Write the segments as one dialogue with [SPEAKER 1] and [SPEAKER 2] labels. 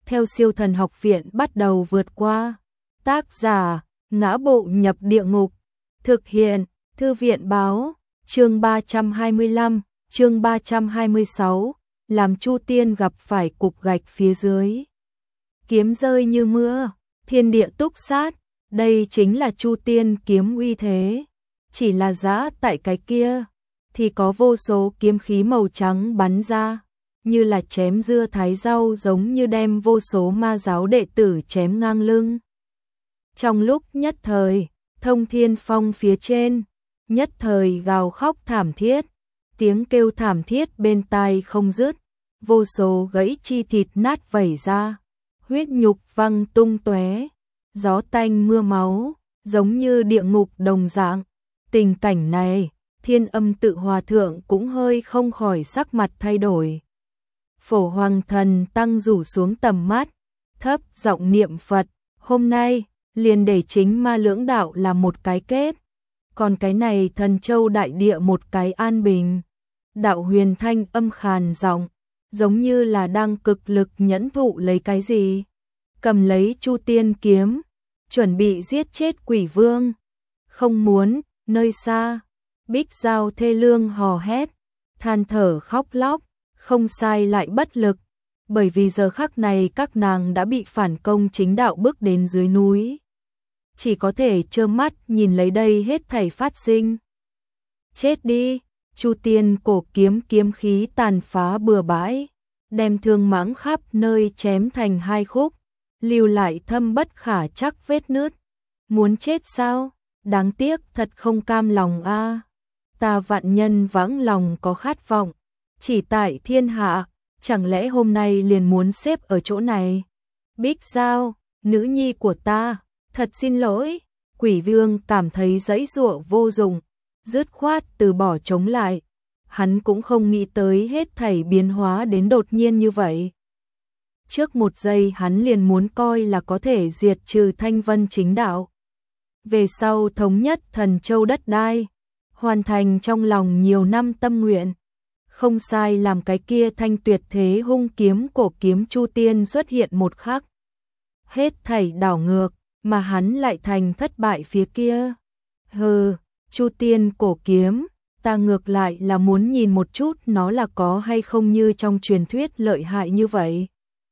[SPEAKER 1] theo Siêu Thần Học Viện bắt đầu vượt qua. Tác giả: Ngã Bộ Nhập Địa Ngục. Thực hiện: Thư viện báo. Chương 325, chương 326, làm Chu Tiên gặp phải cục gạch phía dưới. Kiếm rơi như mưa, thiên địa túc sát, đây chính là Chu Tiên kiếm uy thế. Chỉ là giã tại cái kia, thì có vô số kiếm khí màu trắng bắn ra, như là chém dưa thái rau, giống như đem vô số ma giáo đệ tử chém ngang lưng. Trong lúc nhất thời, Thông Thiên Phong phía trên, nhất thời gào khóc thảm thiết, tiếng kêu thảm thiết bên tai không dứt, vô số gãy chi thịt nát vẩy ra, huyết nhục văng tung tóe, gió tanh mưa máu, giống như địa ngục đồng dạng. Tình cảnh này, Thiên Âm Tự Hòa Thượng cũng hơi không khỏi sắc mặt thay đổi. Phổ Hoàng Thần Tăng rủ xuống tầm mắt, thấp giọng niệm Phật, hôm nay, liền để chính ma lưỡng đạo là một cái kết, còn cái này Thần Châu đại địa một cái an bình. Đạo Huyền thanh âm khàn giọng, giống như là đang cực lực nhẫn thụ lấy cái gì. Cầm lấy Chu Tiên kiếm, chuẩn bị giết chết Quỷ Vương. Không muốn, nơi xa, Bích Giao thê lương hò hét, than thở khóc lóc, không sai lại bất lực, bởi vì giờ khắc này các nàng đã bị phản công chính đạo bước đến dưới núi. Chỉ có thể trơ mắt nhìn lấy đây hết thảy phát sinh. Chết đi, Chu Tiên cổ kiếm kiếm khí tàn phá bừa bãi, đem thương mãng khắp nơi chém thành hai khúc, lưu lại thâm bất khả trắc vết nứt. Muốn chết sao? Đáng tiếc thật không cam lòng a. Ta vạn nhân vãng lòng có khát vọng, chỉ tại thiên hạ, chẳng lẽ hôm nay liền muốn xếp ở chỗ này? Bích Giao, nữ nhi của ta, thật xin lỗi. Quỷ Vương cảm thấy giãy giụa vô dụng, dứt khoát từ bỏ chống lại. Hắn cũng không nghĩ tới hết thảy biến hóa đến đột nhiên như vậy. Trước một giây hắn liền muốn coi là có thể diệt trừ Thanh Vân chính đạo. Về sau thống nhất Thần Châu đất đai, hoàn thành trong lòng nhiều năm tâm nguyện. Không sai, làm cái kia thanh tuyệt thế hung kiếm cổ kiếm Chu Tiên xuất hiện một khắc. Hết thảy đảo ngược, mà hắn lại thành thất bại phía kia. Hừ, Chu Tiên cổ kiếm, ta ngược lại là muốn nhìn một chút nó là có hay không như trong truyền thuyết lợi hại như vậy.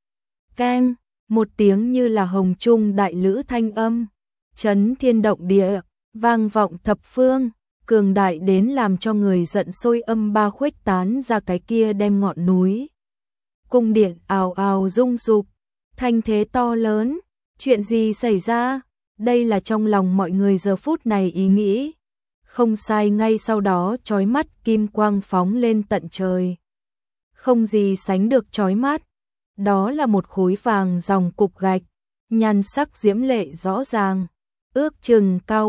[SPEAKER 1] Keng, một tiếng như là hồng trung đại lữ thanh âm, chấn thiên động địa, vang vọng thập phương, cường đại đến làm cho người giận sôi, âm ba khuếch tán ra cái kia đem ngọn núi. Cung điện ào ào rung sụp, thanh thế to lớn, chuyện gì xảy ra? Đây là trong lòng mọi người giờ phút này ý nghĩ. Không sai, ngay sau đó chói mắt kim quang phóng lên tận trời. Không gì sánh được chói mắt, đó là một khối vàng dòng cục gạch, nhan sắc diễm lệ rõ ràng, ước chừng cao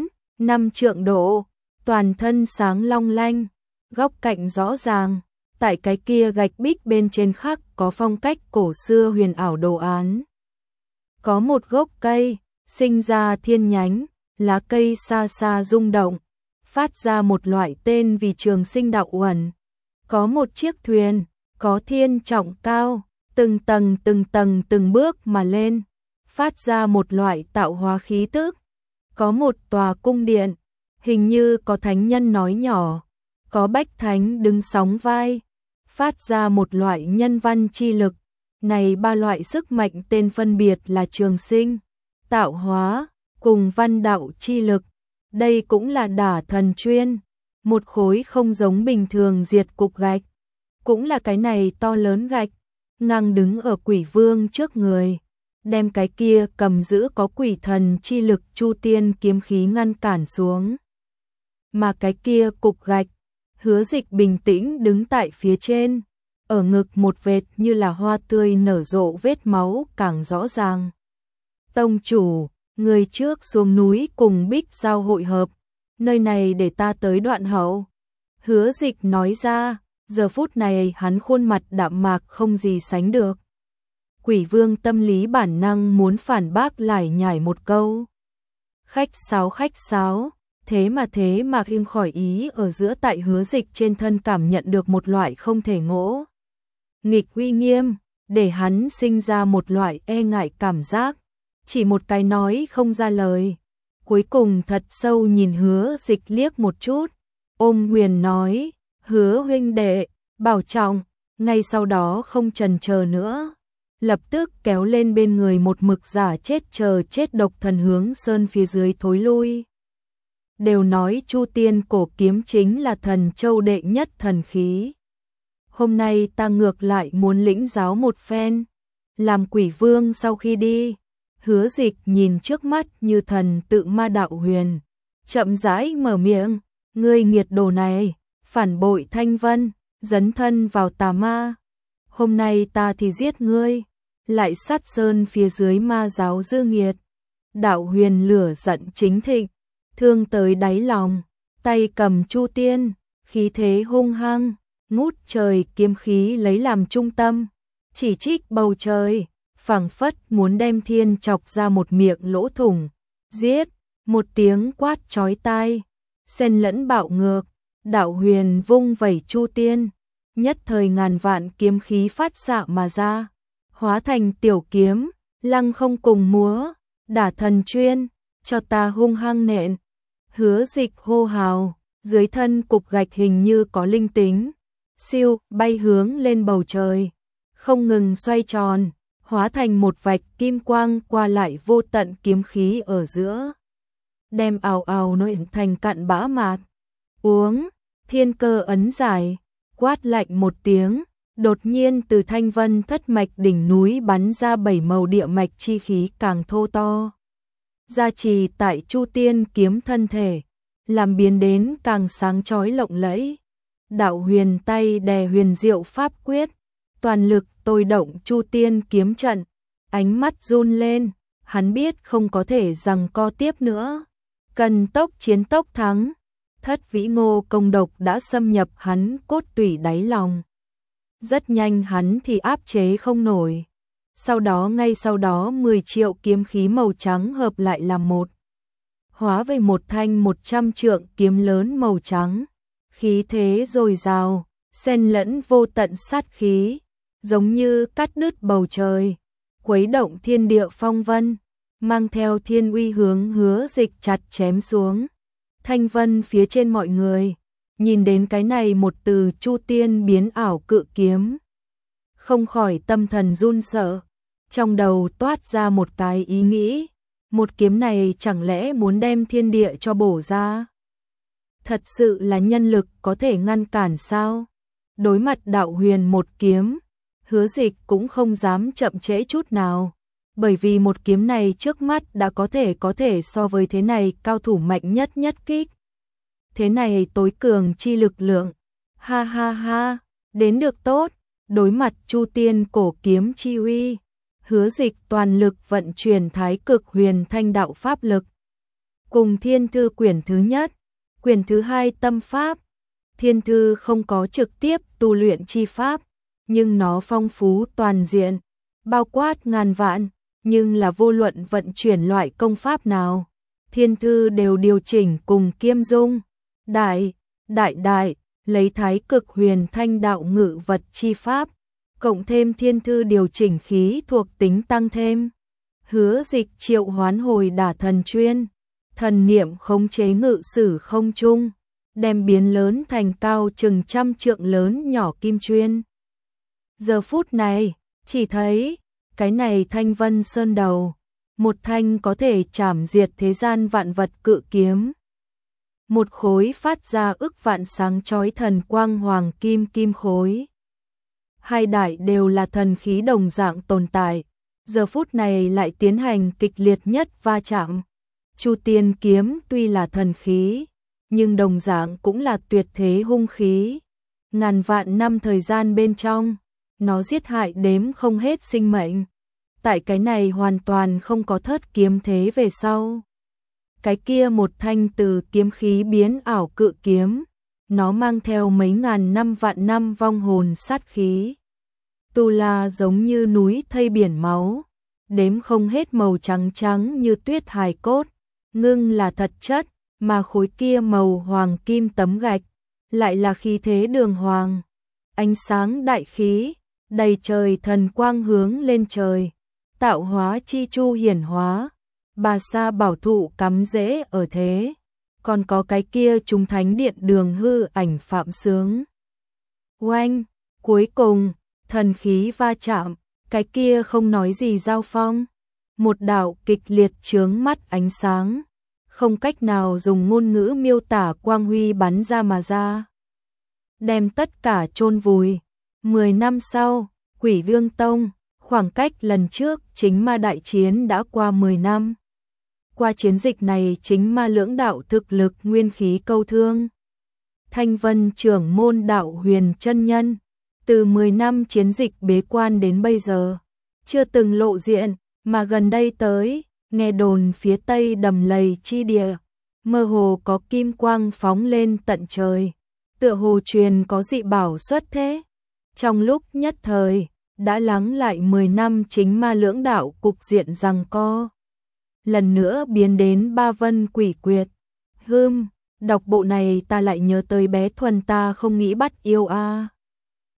[SPEAKER 1] 4-5 trượng độ, toàn thân sáng long lanh, góc cạnh rõ ràng, tại cái kia gạch bích bên trên khắc có phong cách cổ xưa huyền ảo đồ án. Có một gốc cây, sinh ra thiên nhánh, lá cây xa xa rung động, phát ra một loại tên vì Trường Sinh đạo uẩn. Có một chiếc thuyền, có thiên trọng cao, từng tầng từng bước mà lên, phát ra một loại tạo hóa khí tức. Có một tòa cung điện, hình như có thánh nhân nói nhỏ, có bách thánh đứng sóng vai, phát ra một loại nhân văn chi lực. Này ba loại sức mạnh tên phân biệt là trường sinh, tạo hóa, cùng văn đạo chi lực. Đây cũng là đả thần chuyên, một khối không giống bình thường diệt cục gạch. Cũng là cái này to lớn gạch, ngang đứng ở Quỷ Vương trước người, đem cái kia cầm giữ có quỷ thần chi lực Chu Tiên kiếm khí ngăn cản xuống. Mà cái kia cục gạch, Hứa Dịch bình tĩnh đứng tại phía trên, ở ngực một vệt như là hoa tươi nở rộ vết máu càng rõ ràng. Tông chủ, người trước xuống núi cùng Bích Giao hội hợp, nơi này để ta tới đoạn hậu. Hứa Dịch nói ra, giờ phút này hắn khuôn mặt đạm mạc không gì sánh được. Quỷ Vương tâm lý bản năng muốn phản bác lại nhảy một câu. Khách sáo, thế mà im khỏi ý ở giữa, tại Hứa Dịch trên thân cảm nhận được một loại không thể ngỗ nghịch uy nghiêm, để hắn sinh ra một loại e ngại cảm giác, chỉ một cái nói không ra lời. Cuối cùng thật sâu nhìn Hứa Dịch liếc một chút, ôm quyền nói, Hứa huynh đệ, bảo trọng, ngay sau đó không chần chờ nữa. Lập tức kéo lên bên người một mực giả chết chờ chết độc thần hướng sơn phía dưới thối lui. Đều nói Chu Tiên cổ kiếm chính là thần châu đệ nhất thần khí. Hôm nay ta ngược lại muốn lĩnh giáo một phen. Làm quỷ vương sau khi đi, Hứa Dịch nhìn trước mắt như thần tự ma đạo huyền, chậm rãi mở miệng, ngươi nghiệt đồ này, phản bội Thanh Vân, dấn thân vào tà ma. Hôm nay ta thì giết ngươi, lại sát sơn phía dưới ma giáo dư nghiệt. Đạo huyền lửa giận chính thịnh, thương tới đáy lòng, tay cầm Chu Tiên, khí thế hung hăng, ngút trời kiếm khí lấy làm trung tâm, chỉ trích bầu trời, phảng phất muốn đem thiên chọc ra một miệng lỗ thủng. Giết, một tiếng quát chói tai, xen lẫn bạo ngược, đạo huyền vung vẩy Chu Tiên, nhất thời ngàn vạn kiếm khí phát xạ mà ra, hóa thành tiểu kiếm, lăng không cùng múa, đả thần chuyên, cho ta hung hăng nện. Hứa Dịch hô hào, dưới thân cục gạch hình như có linh tính, siêu bay hướng lên bầu trời, không ngừng xoay tròn, hóa thành một vạch kim quang qua lại vô tận kiếm khí ở giữa, đem ào ào nện thành cặn bã mạt. Uống, thiên cơ ấn giải, quát lạnh một tiếng, đột nhiên từ Thanh Vân thất mạch đỉnh núi bắn ra 7 màu địa mạch chi khí càng thô to. Gia trì tại Chu Tiên kiếm thân thể, làm biến đến càng sáng chói lộng lẫy. Đạo huyền tay đè huyền diệu pháp quyết, toàn lực tôi động Chu Tiên kiếm trận, ánh mắt run lên, hắn biết không có thể giằng co tiếp nữa, cần tốc chiến tốc thắng. Thất vĩ ngô công độc đã xâm nhập hắn cốt tủy đáy lòng. Rất nhanh hắn thì áp chế không nổi. Ngay sau đó 10 triệu kiếm khí màu trắng hợp lại làm một, hóa về một thanh 100 trượng kiếm lớn màu trắng, khí thế dồi dào, xen lẫn vô tận sát khí, giống như cắt đứt bầu trời, khuấy động thiên địa phong vân, mang theo thiên uy hướng Hứa Dịch chặt chém xuống. Thanh Vân phía trên mọi người, nhìn đến cái này một từ Chu Tiên biến ảo cự kiếm, không khỏi tâm thần run sợ, trong đầu toát ra một cái ý nghĩ, một kiếm này chẳng lẽ muốn đem thiên địa cho bổ ra? Thật sự là nhân lực có thể ngăn cản sao? Đối mặt đạo huyền một kiếm, Hứa Dịch cũng không dám chậm trễ chút nào, bởi vì một kiếm này trước mắt đã có thể so với thế này cao thủ mạnh nhất nhất kích. Thế này tối cường chi lực lượng, ha ha ha, đến được tốt, đối mặt Chu Tiên cổ kiếm chi uy, Hứa Dịch toàn lực vận chuyển Thái Cực Huyền Thanh đạo pháp lực. Cùng Thiên Thư quyển thứ nhất, quyển thứ hai tâm pháp, Thiên Thư không có trực tiếp tu luyện chi pháp, nhưng nó phong phú toàn diện, bao quát ngàn vạn, nhưng là vô luận vận chuyển loại công pháp nào, Thiên Thư đều điều chỉnh cùng kiêm dung, đại, lấy Thái Cực Huyền Thanh đạo ngự vật chi pháp, cộng thêm Thiên Thư điều chỉnh khí thuộc tính tăng thêm. Hứa Dịch triệu hoán hồi đả thần chuyên, thần niệm khống chế ngự sử không trung, đem biến lớn thành cao chừng 100 trượng lớn nhỏ kim chuyên. Giờ phút này, chỉ thấy cái này Thanh Vân Sơn đầu, một thanh có thể chảm diệt thế gian vạn vật cự kiếm. Một khối phát ra ức vạn sáng chói thần quang hoàng kim khối. Hai đại đều là thần khí đồng dạng tồn tại, giờ phút này lại tiến hành kịch liệt nhất va chạm. Chu Tiên kiếm tuy là thần khí, nhưng đồng dạng cũng là tuyệt thế hung khí. Ngàn vạn năm thời gian bên trong, nó giết hại đếm không hết sinh mệnh. Tại cái này hoàn toàn không có thất kiếm thế về sau. Cái kia một thanh từ kiếm khí biến ảo cự kiếm, nó mang theo mấy ngàn năm vạn năm vong hồn sát khí. Tu la giống như núi thây biển máu, đếm không hết màu trắng trắng như tuyết hài cốt, ngưng là thật chất, mà khối kia màu hoàng kim tấm gạch, lại là khí thế đường hoàng, ánh sáng đại khí, đầy trời thần quang hướng lên trời, tạo hóa chi chu hiển hóa, bà sa bảo thụ cắm rễ ở thế, còn có cái kia chúng thánh điện đường hư ảnh phạm sướng. Oanh, cuối cùng, thần khí va chạm, cái kia không nói gì giao phong, một đạo kịch liệt chướng mắt ánh sáng, không cách nào dùng ngôn ngữ miêu tả quang huy bắn ra mà ra, đem tất cả chôn vùi. 10 năm sau, Quỷ Vương Tông, khoảng cách lần trước chính ma đại chiến đã qua 10 năm. Qua chiến dịch này chính ma lưỡng đạo thực lực nguyên khí câu thương. Thanh Vân trưởng môn đạo huyền chân nhân, từ 10 năm chiến dịch bế quan đến bây giờ, chưa từng lộ diện, mà gần đây tới, nghe đồn phía tây đầm lầy chi địa, mơ hồ có kim quang phóng lên tận trời, tựa hồ truyền có dị bảo xuất thế. Trong lúc nhất thời, đã lắng lại 10 năm chính ma lưỡng đạo cục diện giằng co. Lần nữa biến đến ba vân quỷ quyệt. Đọc bộ này ta lại nhớ tới bé Thuần ta không nghĩ bắt yêu a.